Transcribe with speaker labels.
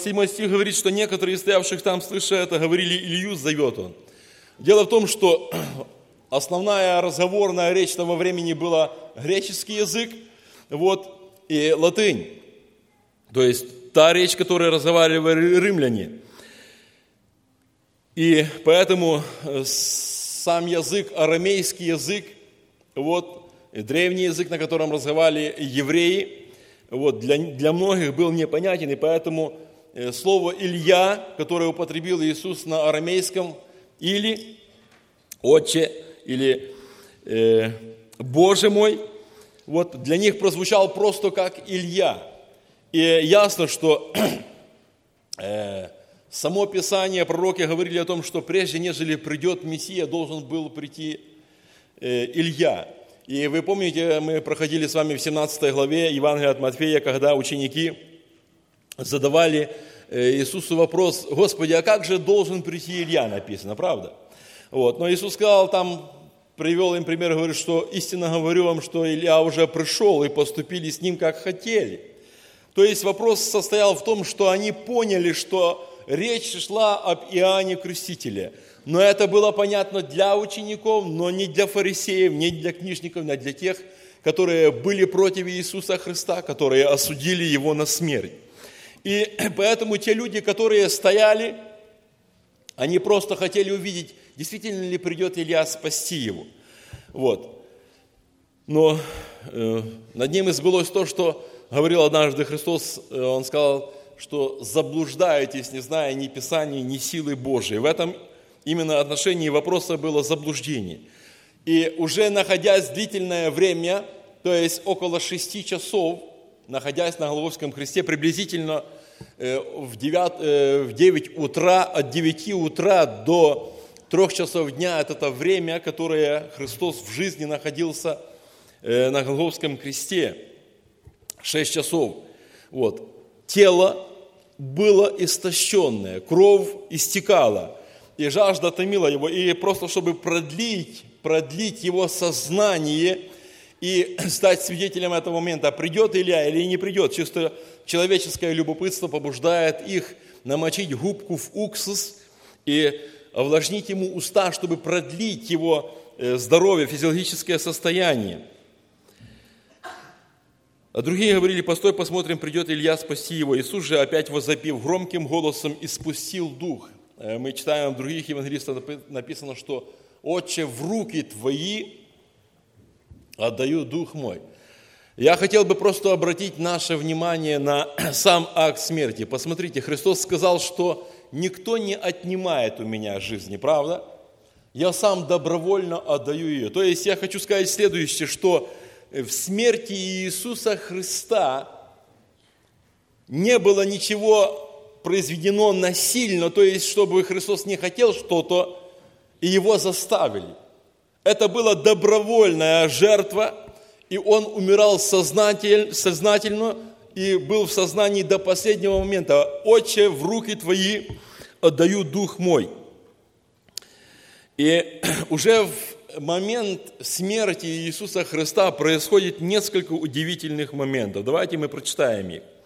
Speaker 1: 7 стих говорит, что некоторые из стоявших там, слыша это, говорили: Илью зовет он. Дело в том, что основная разговорная речь того времени была греческий язык, и латынь. То есть та речь, которую разговаривали римляне. И поэтому сам язык, арамейский язык, древний язык, на котором разговаривали евреи, для многих был непонятен, и поэтому слово «Илья», которое употребил Иисус на арамейском, или «Отче», или «Боже мой», для них прозвучал просто как «Илья». И ясно, что само Писание, пророки говорили о том, что прежде, нежели придет Мессия, должен был прийти Илья. И вы помните, мы проходили с вами в 17 главе Евангелия от Матфея, когда ученики задавали Иисусу вопрос: «Господи, а как же должен прийти Илья?» Написано, правда? Но Иисус сказал, привел им пример, говорит, что истинно говорю вам, что Илья уже пришел, и поступили с ним, как хотели. То есть вопрос состоял в том, что они поняли, что речь шла об Иоанне Крестителе. Но это было понятно для учеников, но не для фарисеев, не для книжников, не для тех, которые были против Иисуса Христа, которые осудили Его на смерть. И поэтому те люди, которые стояли, они просто хотели увидеть, действительно ли придет Илья спасти его. Но над ним и сбылось то, что говорил однажды Христос. Он сказал, что заблуждаетесь, не зная ни Писания, ни силы Божией. В этом именно отношении вопроса было заблуждение. И уже находясь длительное время, то есть около 6 часов, находясь на Голгофском кресте, приблизительно в 9 утра, от 9 утра до 3 часов дня, это время, которое Христос в жизни находился на Голгофском кресте, 6 часов. Тело было истощенное, кровь истекала, и жажда томила его. И просто чтобы продлить его сознание и стать свидетелем этого момента, придет Илья или не придет. Чисто человеческое любопытство побуждает их намочить губку в уксус и овлажнить ему уста, чтобы продлить его здоровье, физиологическое состояние. А другие говорили: постой, посмотрим, придет Илья спасти его. Иисус же, опять возопив громким голосом, испустил дух. Мы читаем в других евангелистах, написано, что «Отче, в руки Твои отдаю дух мой». Я хотел бы просто обратить наше внимание на сам акт смерти. Посмотрите, Христос сказал, что никто не отнимает у меня жизни, правда? Я сам добровольно отдаю ее. То есть я хочу сказать следующее, что в смерти Иисуса Христа не было ничего произведено насильно, то есть чтобы Христос не хотел что-то, и его заставили. Это была добровольная жертва, и он умирал сознательно и был в сознании до последнего момента. «Отче, в руки Твои отдаю дух мой». И уже в момент смерти Иисуса Христа происходит несколько удивительных моментов. Давайте мы прочитаем их.